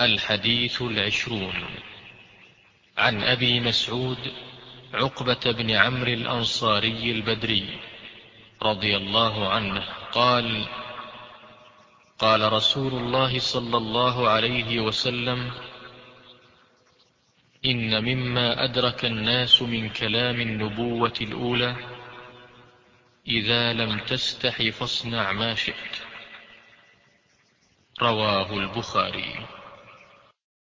الحديث 20. عن أبي مسعود عقبة بن عمرو الأنصاري البدري رضي الله عنه قال: قال رسول الله صلى الله عليه وسلم: إن مما أدرك الناس من كلام النبوة الأولى: إذا لم تستح فاصنع ما شئت. رواه البخاري.